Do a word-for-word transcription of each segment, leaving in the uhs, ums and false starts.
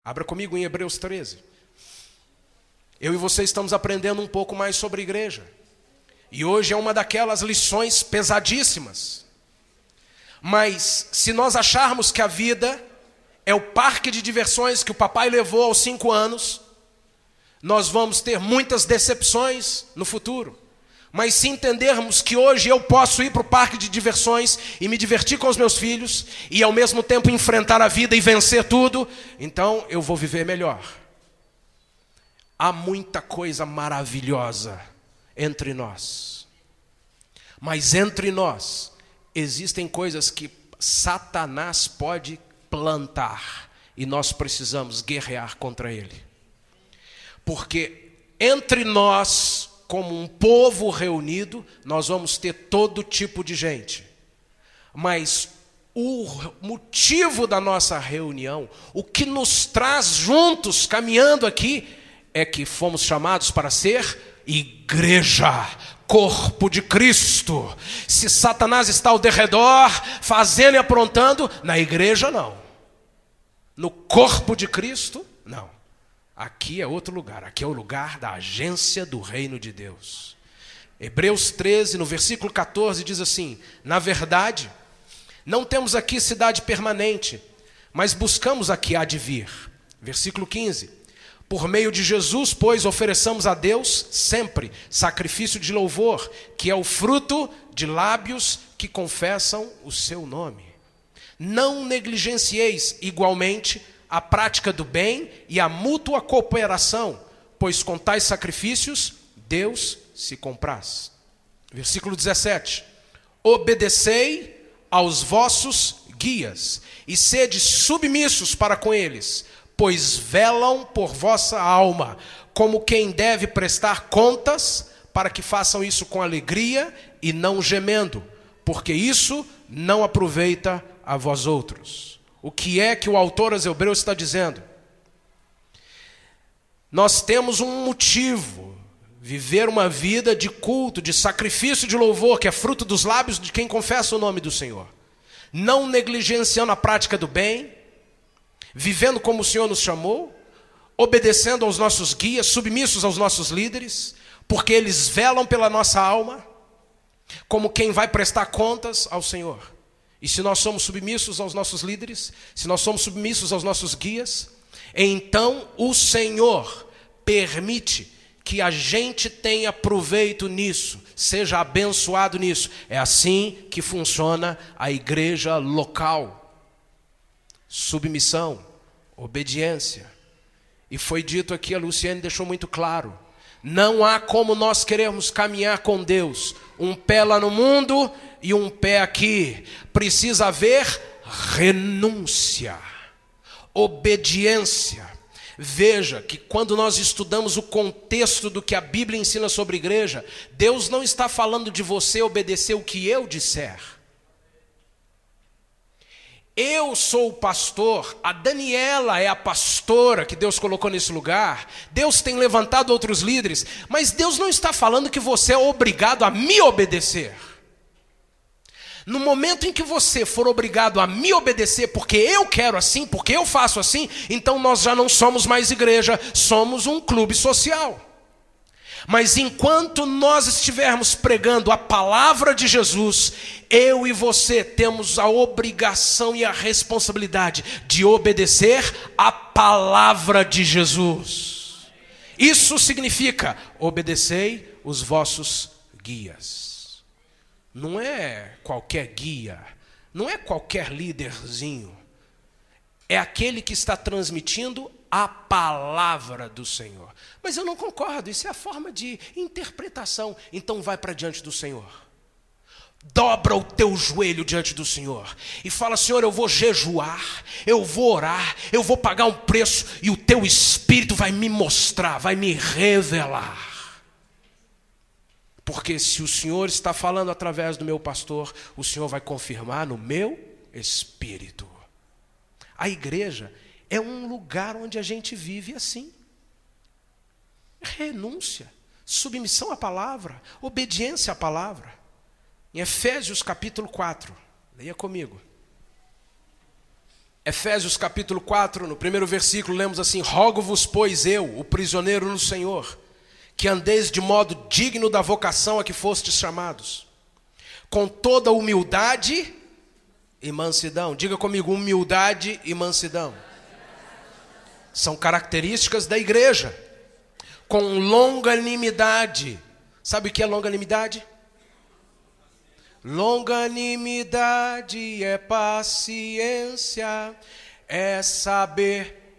Abra comigo em Hebreus treze. Eu e você estamos aprendendo um pouco mais sobre igreja. E hoje é uma daquelas lições pesadíssimas. Mas se nós acharmos que a vida é o parque de diversões que o papai levou aos cinco anos, nós vamos ter muitas decepções no futuro. Mas se entendermos que hoje eu posso ir para o parque de diversões e me divertir com os meus filhos e ao mesmo tempo enfrentar a vida e vencer tudo, então eu vou viver melhor. Há muita coisa maravilhosa entre nós. Mas entre nós existem coisas que Satanás pode plantar e nós precisamos guerrear contra ele. Porque entre nós, como um povo reunido, nós vamos ter todo tipo de gente. Mas o motivo da nossa reunião, o que nos traz juntos, caminhando aqui, é que fomos chamados para ser igreja, corpo de Cristo. Se Satanás está ao derredor, fazendo e aprontando, na igreja não. No corpo de Cristo, não. Aqui é outro lugar, aqui é o lugar da agência do reino de Deus. Hebreus treze, no versículo catorze, diz assim: na verdade, não temos aqui cidade permanente, mas buscamos a que há de vir. Versículo quinze: por meio de Jesus, pois, ofereçamos a Deus sempre sacrifício de louvor, que é o fruto de lábios que confessam o seu nome. Não negligencieis igualmente a prática do bem e a mútua cooperação, pois com tais sacrifícios Deus se compraz. Versículo dezessete: obedecei aos vossos guias e sede submissos para com eles, pois velam por vossa alma, como quem deve prestar contas, para que façam isso com alegria e não gemendo, porque isso não aproveita a vós outros. O que é que o autor aos Hebreus está dizendo? Nós temos um motivo, viver uma vida de culto, de sacrifício, de louvor, que é fruto dos lábios de quem confessa o nome do Senhor. Não negligenciando a prática do bem, vivendo como o Senhor nos chamou, obedecendo aos nossos guias, submissos aos nossos líderes, porque eles velam pela nossa alma, como quem vai prestar contas ao Senhor. E se nós somos submissos aos nossos líderes, se nós somos submissos aos nossos guias, então o Senhor permite que a gente tenha proveito nisso, seja abençoado nisso. É assim que funciona a igreja local. Submissão, obediência. E foi dito aqui, a Luciane deixou muito claro, não há como nós queremos caminhar com Deus, um pé lá no mundo e um pé aqui. Precisa haver renúncia, obediência. Veja que quando nós estudamos o contexto do que a Bíblia ensina sobre igreja, Deus não está falando de você obedecer o que eu disser. Eu sou o pastor, a Daniela é a pastora que Deus colocou nesse lugar. Deus tem levantado outros líderes, mas Deus não está falando que você é obrigado a me obedecer. No momento em que você for obrigado a me obedecer porque eu quero assim, porque eu faço assim, então nós já não somos mais igreja, somos um clube social. Mas enquanto nós estivermos pregando a palavra de Jesus, eu e você temos a obrigação e a responsabilidade de obedecer a palavra de Jesus. Isso significa: obedecei os vossos guias. Não é qualquer guia, não é qualquer líderzinho. É aquele que está transmitindo a palavra do Senhor. Mas eu não concordo, isso é a forma de interpretação. Então vai para diante do Senhor. Dobra o teu joelho diante do Senhor e fala: Senhor, eu vou jejuar, eu vou orar, eu vou pagar um preço, e o teu Espírito vai me mostrar, vai me revelar. Porque se o Senhor está falando através do meu pastor, o Senhor vai confirmar no meu espírito. A igreja é um lugar onde a gente vive assim. Renúncia, submissão à palavra, obediência à palavra. Em Efésios capítulo quatro, leia comigo. Efésios capítulo quatro, no primeiro versículo, lemos assim: rogo-vos, pois eu, o prisioneiro no Senhor, que andeis de modo digno da vocação a que fostes chamados, com toda humildade e mansidão. Diga comigo, humildade e mansidão. São características da igreja. Com longanimidade. Sabe o que é longanimidade? Longanimidade é paciência, é saber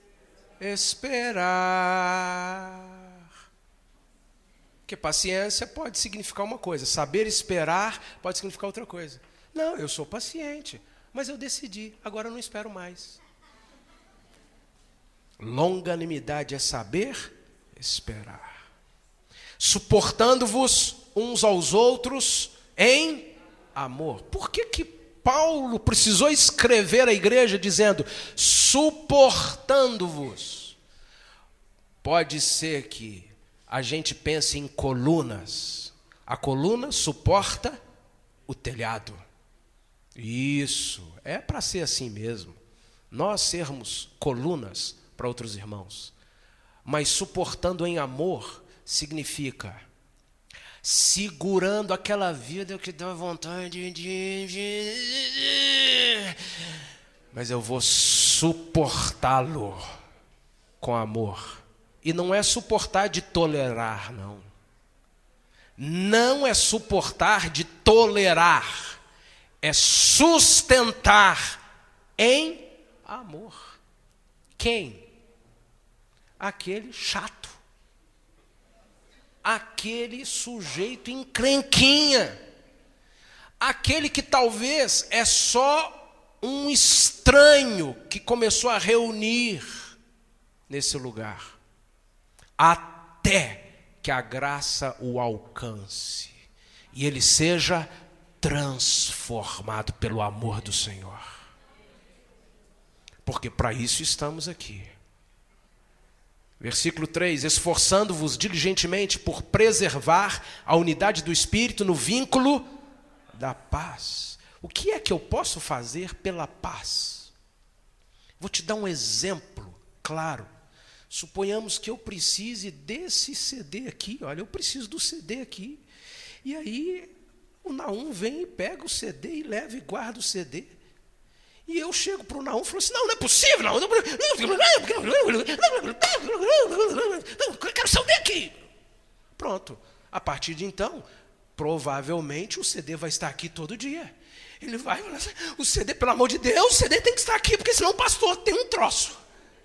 esperar. Porque paciência pode significar uma coisa, saber esperar pode significar outra coisa. Não, eu sou paciente, mas eu decidi, agora eu não espero mais. Longanimidade é saber esperar. Suportando-vos uns aos outros em amor. Por que que Paulo precisou escrever à igreja dizendo suportando-vos? Pode ser que a gente pense em colunas. A coluna suporta o telhado. Isso, é para ser assim mesmo. Nós sermos colunas para outros irmãos. Mas suportando em amor significa segurando aquela vida que dá vontade de... Mas eu vou suportá-lo com amor. E não é suportar de tolerar, não. Não é suportar de tolerar. É sustentar em amor. Quem? Aquele chato. Aquele sujeito encrenquinha, aquele que talvez é só um estranho que começou a reunir nesse lugar, até que a graça o alcance e ele seja transformado pelo amor do Senhor, porque para isso estamos aqui. Versículo três, esforçando-vos diligentemente por preservar a unidade do Espírito no vínculo da paz. O que é que eu posso fazer pela paz? Vou te dar um exemplo claro. Suponhamos que eu precise desse C D aqui, olha, eu preciso do C D aqui. E aí o Naum vem e pega o C D e leva e guarda o C D. E eu chego para o Naum e falo assim, não, não é possível, não, eu quero saber aqui. Pronto, a partir de então, provavelmente o C D vai estar aqui todo dia. Ele vai, o C D, pelo amor de Deus, o C D tem que estar aqui, porque senão o pastor tem um troço.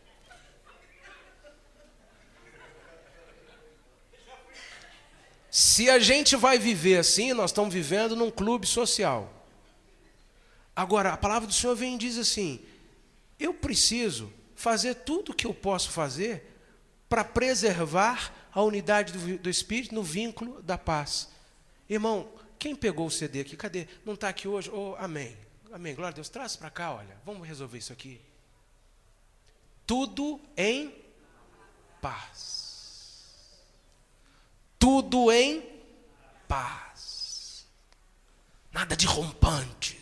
Se a gente vai viver assim, nós estamos vivendo num clube social. Agora, a palavra do Senhor vem e diz assim, eu preciso fazer tudo o que eu posso fazer para preservar a unidade do, do Espírito no vínculo da paz. Irmão, quem pegou o C D aqui? Cadê? Não está aqui hoje? Oh, amém. Amém. Glória a Deus. Traz para cá, olha. Vamos resolver isso aqui. Tudo em paz. Tudo em paz. Nada de rompantes.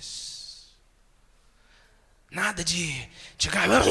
Nada de, de...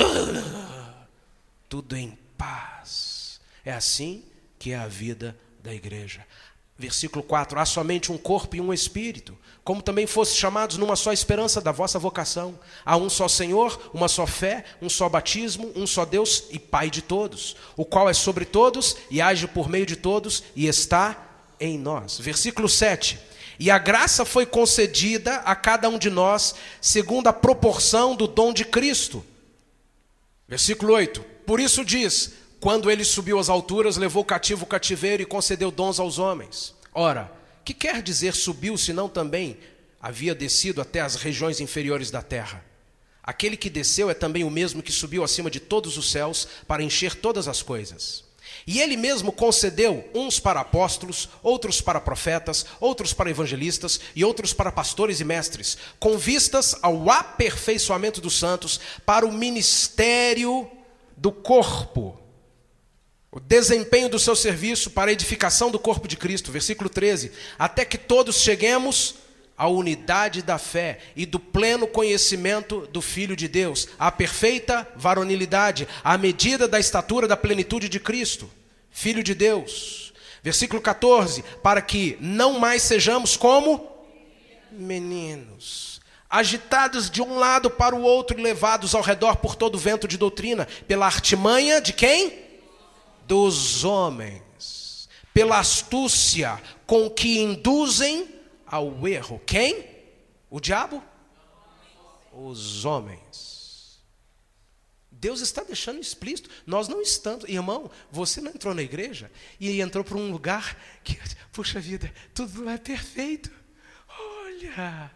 Tudo em paz. É assim que é a vida da igreja. Versículo quatro. Há somente um corpo e um espírito, como também fosse chamados numa só esperança da vossa vocação. Há um só Senhor, uma só fé, um só batismo, um só Deus e Pai de todos, o qual é sobre todos e age por meio de todos e está em nós. Versículo sete. E a graça foi concedida a cada um de nós, segundo a proporção do dom de Cristo. Versículo oito. Por isso diz, quando ele subiu às alturas, levou cativo o cativeiro e concedeu dons aos homens. Ora, que quer dizer subiu, senão também havia descido até as regiões inferiores da terra? Aquele que desceu é também o mesmo que subiu acima de todos os céus para encher todas as coisas. E ele mesmo concedeu uns para apóstolos, outros para profetas, outros para evangelistas e outros para pastores e mestres, com vistas ao aperfeiçoamento dos santos, para o ministério do corpo, o desempenho do seu serviço para a edificação do corpo de Cristo. Versículo treze. Até que todos cheguemos a unidade da fé e do pleno conhecimento do Filho de Deus, a perfeita varonilidade, à medida da estatura da plenitude de Cristo, Filho de Deus. Versículo catorze, para que não mais sejamos como meninos, agitados de um lado para o outro e levados ao redor por todo vento de doutrina, pela artimanha de quem? Dos homens, pela astúcia com que induzem ao erro. Quem? O diabo? Os homens. Deus está deixando explícito. Nós não estamos, irmão, você não entrou na igreja e entrou para um lugar que, puxa vida, tudo é perfeito. Olha,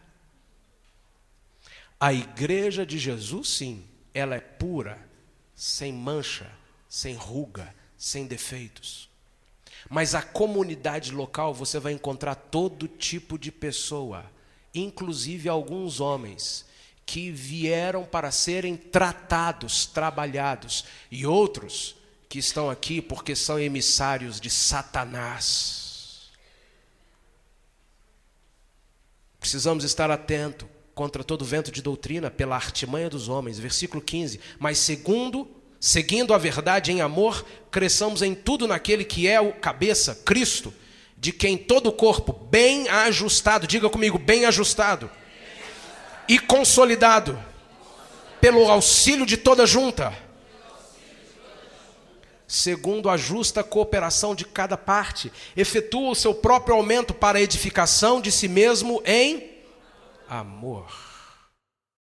a igreja de Jesus, sim, ela é pura, sem mancha, sem ruga, sem defeitos. Mas a comunidade local você vai encontrar todo tipo de pessoa, inclusive alguns homens que vieram para serem tratados, trabalhados, e outros que estão aqui porque são emissários de Satanás. Precisamos estar atentos contra todo vento de doutrina pela artimanha dos homens. Versículo quinze, mas segundo... seguindo a verdade em amor, cresçamos em tudo naquele que é o cabeça, Cristo, de quem todo o corpo, bem ajustado, diga comigo, bem ajustado, bem ajustado. E consolidado, pelo auxílio de toda junta, segundo a justa cooperação de cada parte, efetua o seu próprio aumento para a edificação de si mesmo em amor.